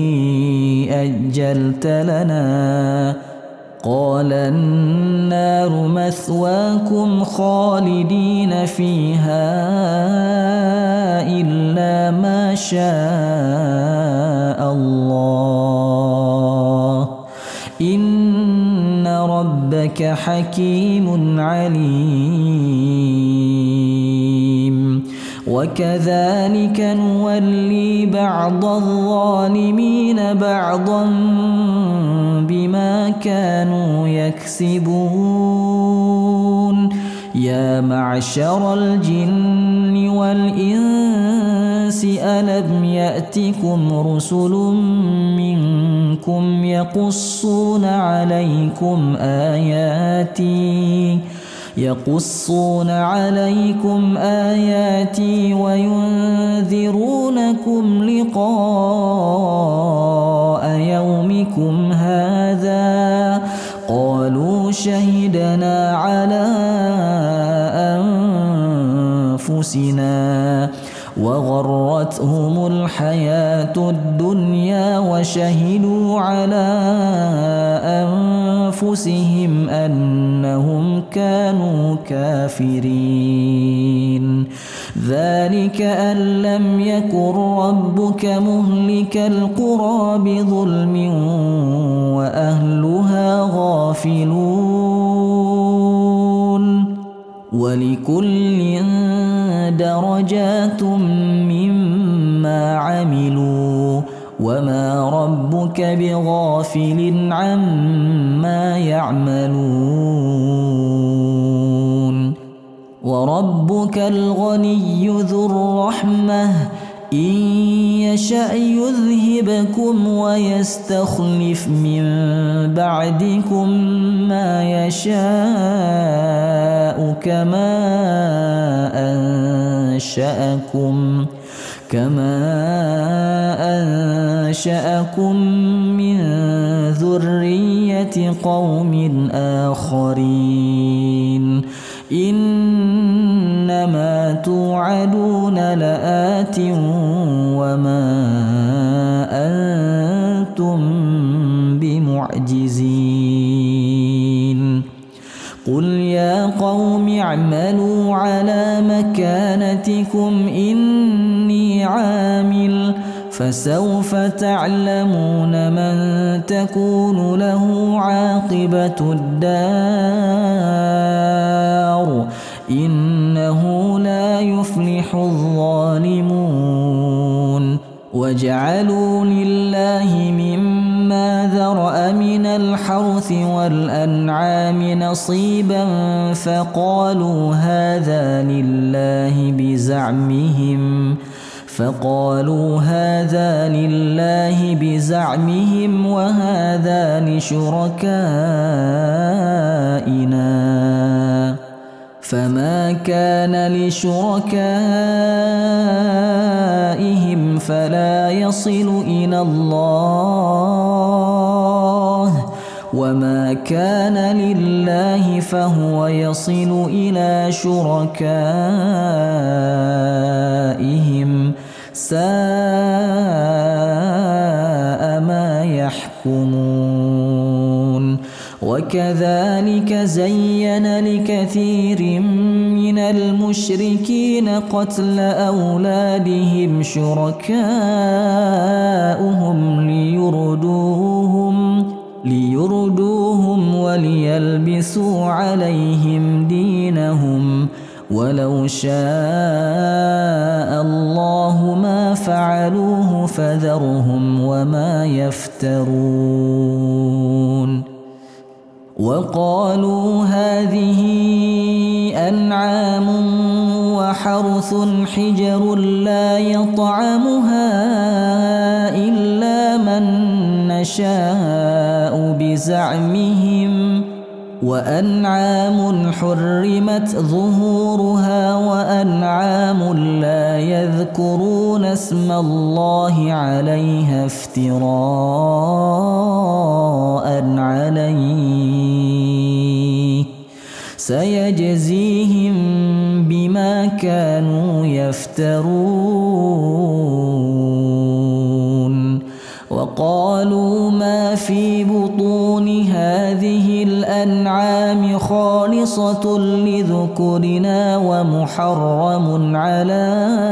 أجلت لنا قال النار مثواكم خالدين فيها إلا ما شاء الله إن ربك حكيم عليم وكذلك نولي بعض الظالمين بعضا بما ما كانوا يكسبون يا معشر الجن والإنس ألم يأتكم رسل منكم يقصون عليكم آياتي وينذرونكم لقاء يومكم هذا قالوا شهدنا على أنفسنا وغرتهم الحياة الدنيا وشهدوا على أنفسهم أنهم كانوا كافرين ذلك أن لم يكن ربك مهلك القرى بظلم وأهلها غافلون ولكل درجات مما عملوا وما ربك بغافل عما يعملون وربك الغني ذو الرحمة إن يشأ يذهبكم ويستخلف من بعدكم ما يشاء كما أنشأكم من ذرية قوم آخرين إنما توعدون لآت وما أنتم بمعجزين قل يا قوم اعملوا على مكانتكم إني عامل فسوف تعلمون من تكون له عاقبة الدار إنه لا يفلح الظالمون وجعلوا لله مما ذرأ من الحرث والأنعام نصيبا فقالوا هذا لله بزعمهم وهذا لشركائنا فما كان لشركائهم فلا يصل إلى الله وما كان لله فهو يصل إلى شركائهم ساء ما يحكمون وكذلك زين لكثير من المشركين قتل أولادهم شركاؤهم ليردوهم وليلبسوا عليهم دينهم ولو شاء الله ما فعلوه فذرهم وما يفترون وقالوا هذه أنعام وحرث حجر لا يطعمها إلا من نشاء بزعمهم وأنعام حرمت ظهورها وأنعام لا يذكرون اسم الله عليها افتراء عليه سيجزيهم بما كانوا يفترون وقالوا ما في بطون هذه الأنعام خالصة لذكرنا ومحرم على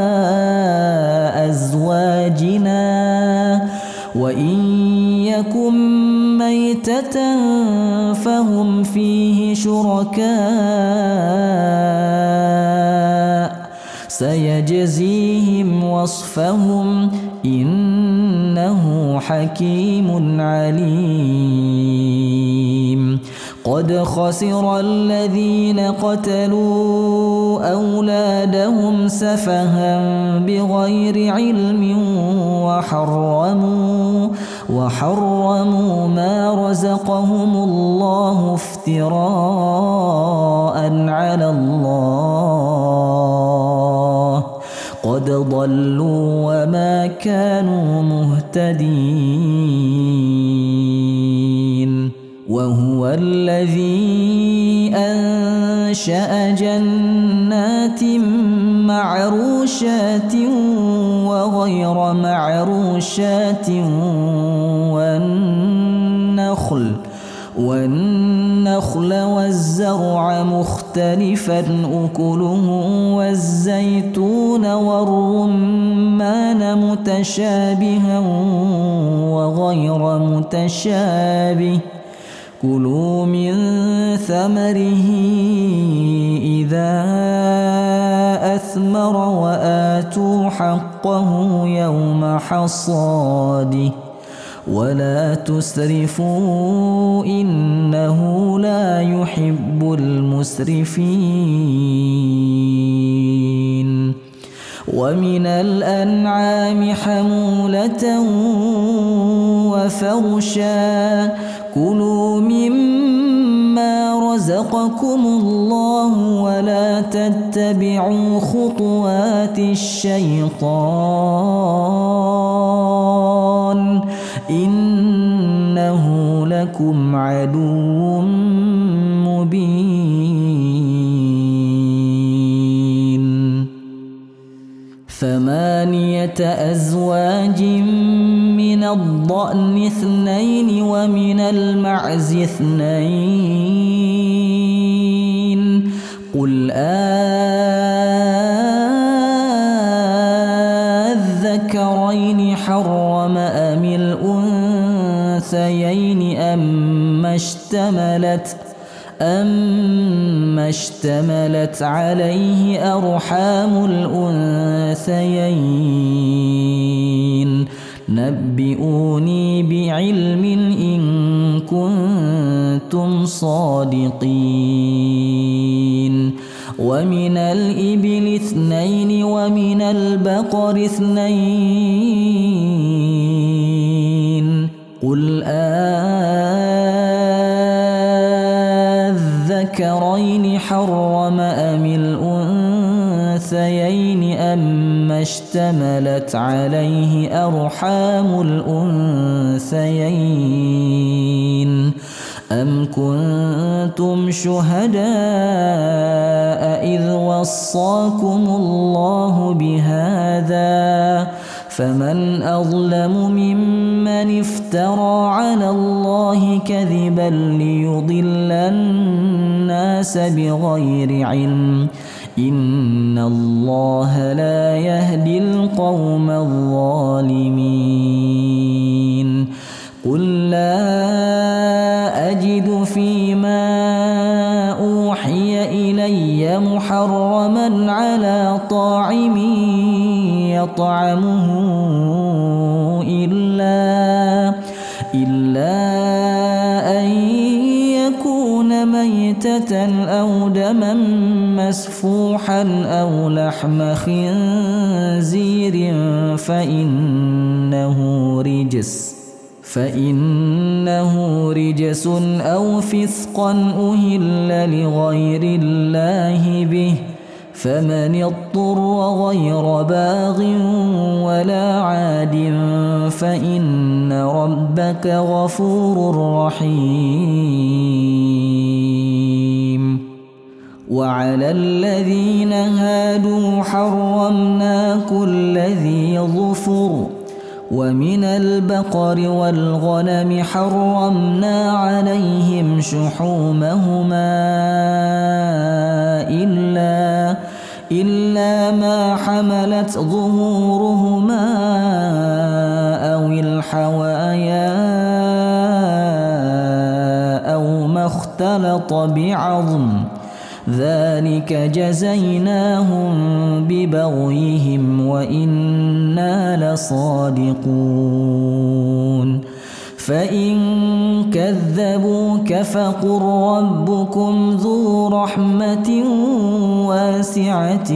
أزواجنا وإن يكن ميتة فهم فيه شركاء سيجزيهم وصفهم إنه حكيم عليم قد خسر الذين قتلوا أولادهم سفها بغير علم وحرموا ما رزقهم الله افتراء على الله قد ضلوا وما كانوا مهتدين. وهو الذي أنشأ جنات معروشات وغير معروشات والنخل والزرع مختلفا أكله والزيتون والرمان متشابها وغير متشابه كلوا من ثمره إذا أثمر وآتوا حقه يوم حصاده ولا تسرفوا إنه لا يحب المسرفين. ومن الأنعام حمولة وفرشا كلوا مما رزقكم الله ولا تتبعوا خطوات الشيطان إنه لكم عدو مبين. 8 أزواج من الضأن 2 ومن المعز 2 قل أذكرين حرم أم الأنثيين أما اشتملت عليه أرحام الأنثيين نبئوني بعلم إن كنتم صادقين. ومن الإبل 2 ومن البقر 2 قل أذكرين حرم أم الأنثيين أما اشتملت عليه أرحام الأنثيين أم كنتم شهداء إذ وصاكم الله بهذا فمن أظلم ممن افترى على الله كذبا ليضل الناس بغير علم إن الله لا يهدي القوم الظالمين. قل لا أجد فيما أوحي إلي محرما على طاعم يطعمه إلا أن يكون ميتة أو دما مسفوحا أو لحم خنزير فإنه رجس أو فسقا أهل لغير الله به فمن اضطر غير باغ ولا عاد فإن ربك غفور رحيم. وعلى الذين هادوا حرمنا كل ذي ظفر ومن البقر والغنم حرمنا عليهم شحومهما إلا ما حملت ظهورهما أو الحوايا أو ما اختلط بعظم ذلك جزيناهم ببغيهم وإنا لصادقون. فإن كذبوك فقل ربكم ذو رحمة واسعة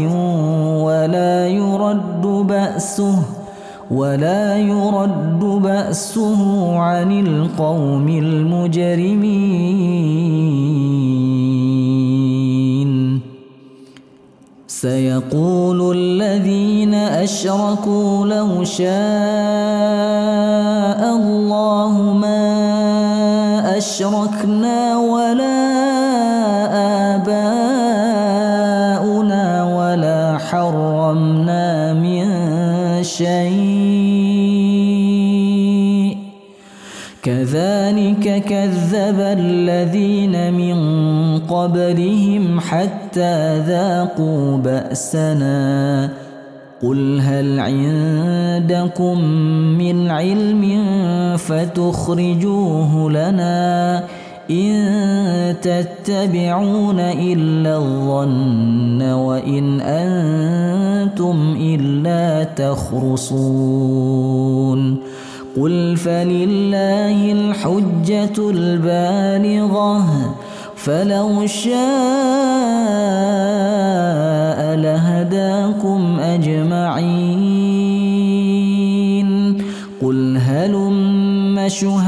ولا يرد بأسه عن القوم المجرمين. سيقول الذين أشركوا لو شاء الله ما أشركنا ولا آباؤنا ولا حرمنا من شيء كذلك كذب الذين من قبلهم حتى ذاقوا بأسنا قل هل عندكم من علم فتخرجوه لنا إن تتبعون إلا الظن وإن أنتم إلا تخرصون قل فلله الحجة البالغة فلو شاء لهداكم أجمعين قل هلم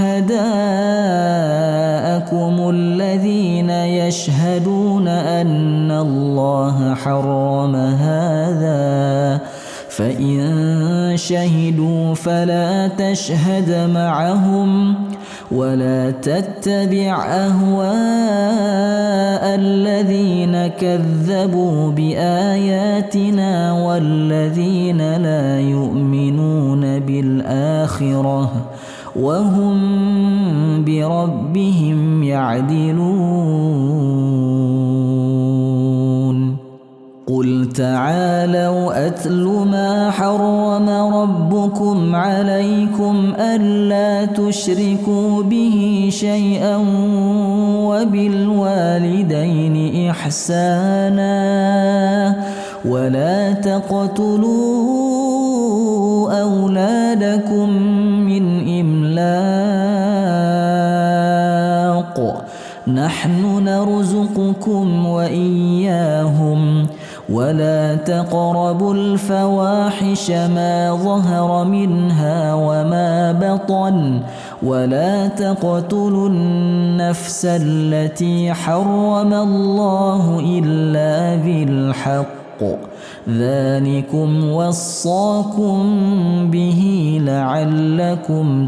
شهداءكم الذين يشهدون أن الله حرم هذا فإن شهدوا فلا تشهد معهم ولا تتبع أهواء الذين كذبوا بآياتنا والذين لا يؤمنون بالآخرة وهم بربهم يعدلون قل تعالوا أتل ما حرم ربكم عليكم ألا تشركوا به شيئا وبالوالدين إحسانا ولا تقتلوا أولادكم من إملاق نحن نرزقكم وإياهم ولا تقربوا الفواحش ما ظهر منها وما بطن ولا تقتلوا النفس التي حرم الله إلا بالحق ذلكم وصاكم به لعلكم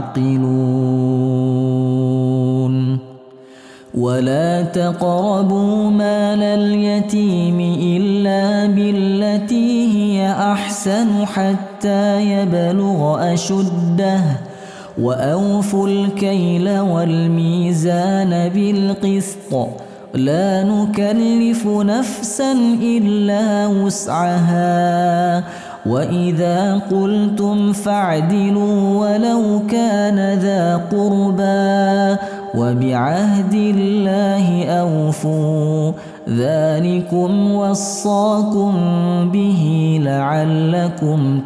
تعقلون ولا تقربوا مال اليتيم إلا بالتي هي أحسن حتى يبلغ أشده وأوفوا الكيل والميزان بالقسط لا نكلف نفسا إلا وسعها وإذا قلتم فاعدلوا ولو كان ذا قربى وبعهد الله أوفوا ذلكم وصاكم به لعلكم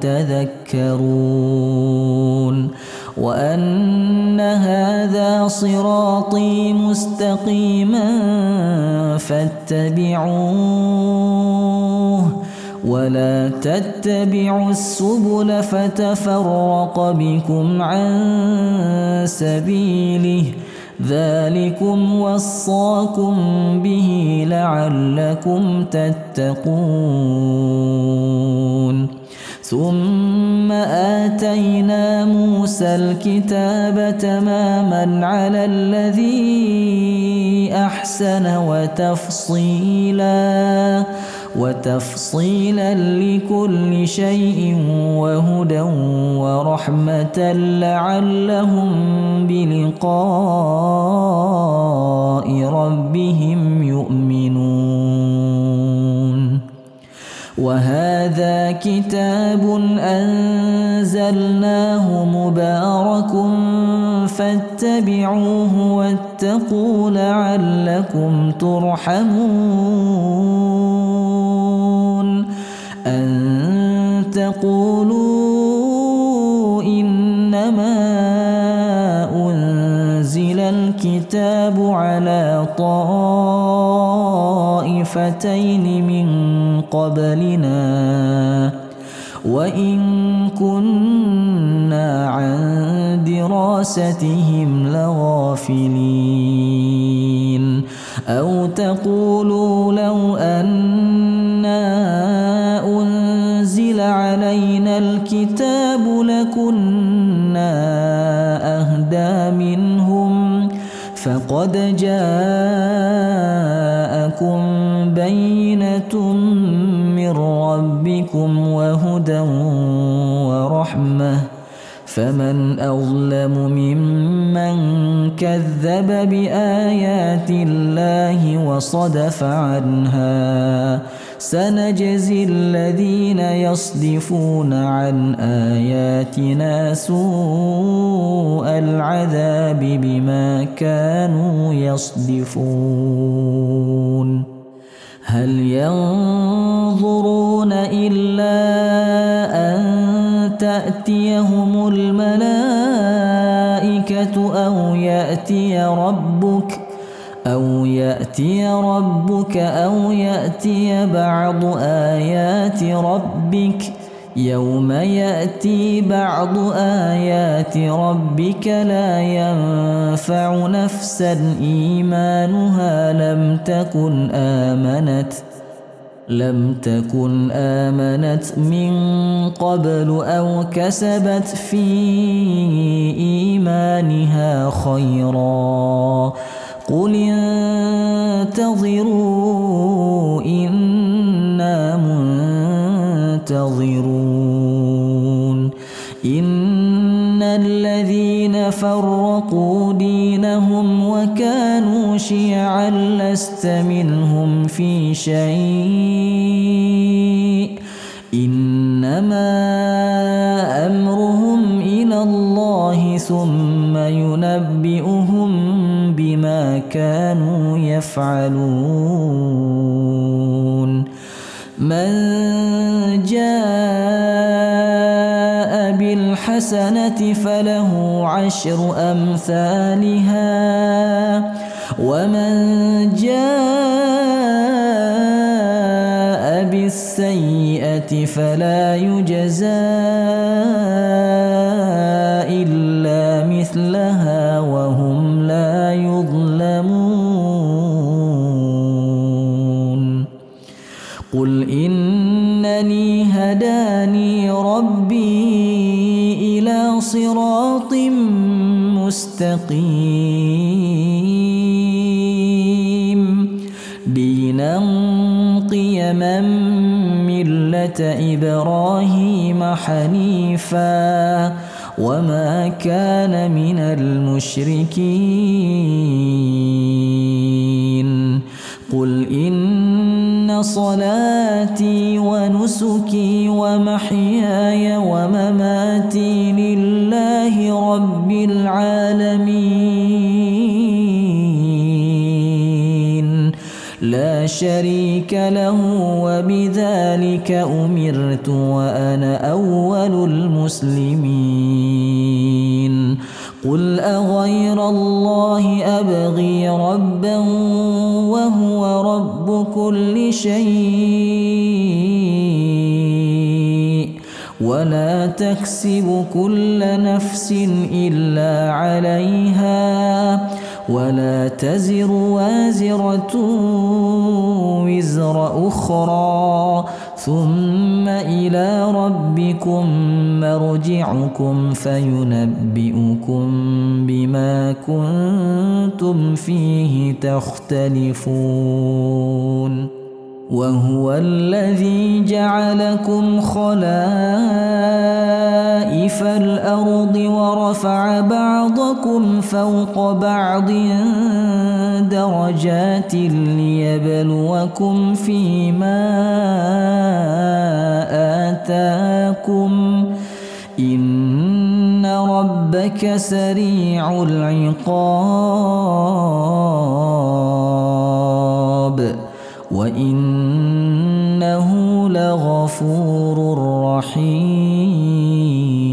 تذكرون وأن هذا صراطي مستقيما فاتبعوه ولا تتبعوا السبل فتفرق بكم عن سبيله ذلكم وصاكم به لعلكم تتقون ثم آتينا موسى الكتاب تماما على الذي أحسن وتفصيلا لكل شيء وهدى ورحمة لعلهم بلقاء ربهم يؤمنون وهذا كتاب أنزلناه مبارك فاتبعوه واتقوا لعلكم ترحمون أن تقولوا إنما الكتاب على طائفتين من قبلنا وإن كنا عن دراستهم لغافلين أو تقولوا لو أنا أنزل علينا الكتاب لكنا أهدى منهم فقد جاءكم بينة من ربكم وهدى ورحمة فمن أظلم ممن كذب بآيات الله وصدف عنها سنجزي الذين يصدفون عن آياتنا سوء العذاب بما كانوا يصدفون هل ينظرون إلا أن تأتيهم الملائكة أو يأتي ربك أو يأتي بعض آيات ربك يوم يأتي بعض آيات ربك لا ينفع نفسا إيمانها لم تكن آمنت من قبل أو كسبت في إيمانها خيرا قل انتظروا إنا منتظرون إن الذين فرقوا دينهم وكانوا شيعا لست منهم في شيء إنما أمرهم إلى الله ثم ينبئهم بما كانوا يفعلون من جاء بالحسنة فله 10 أمثالها ومن جاء بالسيئة فلا يجزى إلا مثلها وهم لا يظلمون قل إنني هداني ربي إلى صراط مستقيم دينا قيما ملة إبراهيم حنيفا وما كان من المشركين قل إن صلاتي ونسكي ومحياي ومماتي لله رب العالمين لا شريك له وبذلك أمرت وأنا أول المسلمين قل أغير الله أبغي ربا وهو رب كل شيء ولا تكسب كل نفس إلا عليها ولا تزر وازرة وزر أخرى ثم إلى ربكم مرجعكم فينبئكم بما كنتم فيه تختلفون وهو الذي جعلكم خلائف الأرض ورفع بعضكم فوق بعض درجات ليبلوكم فيما آتاكم إن ربك سريع العقاب وإنه لغفور رحيم.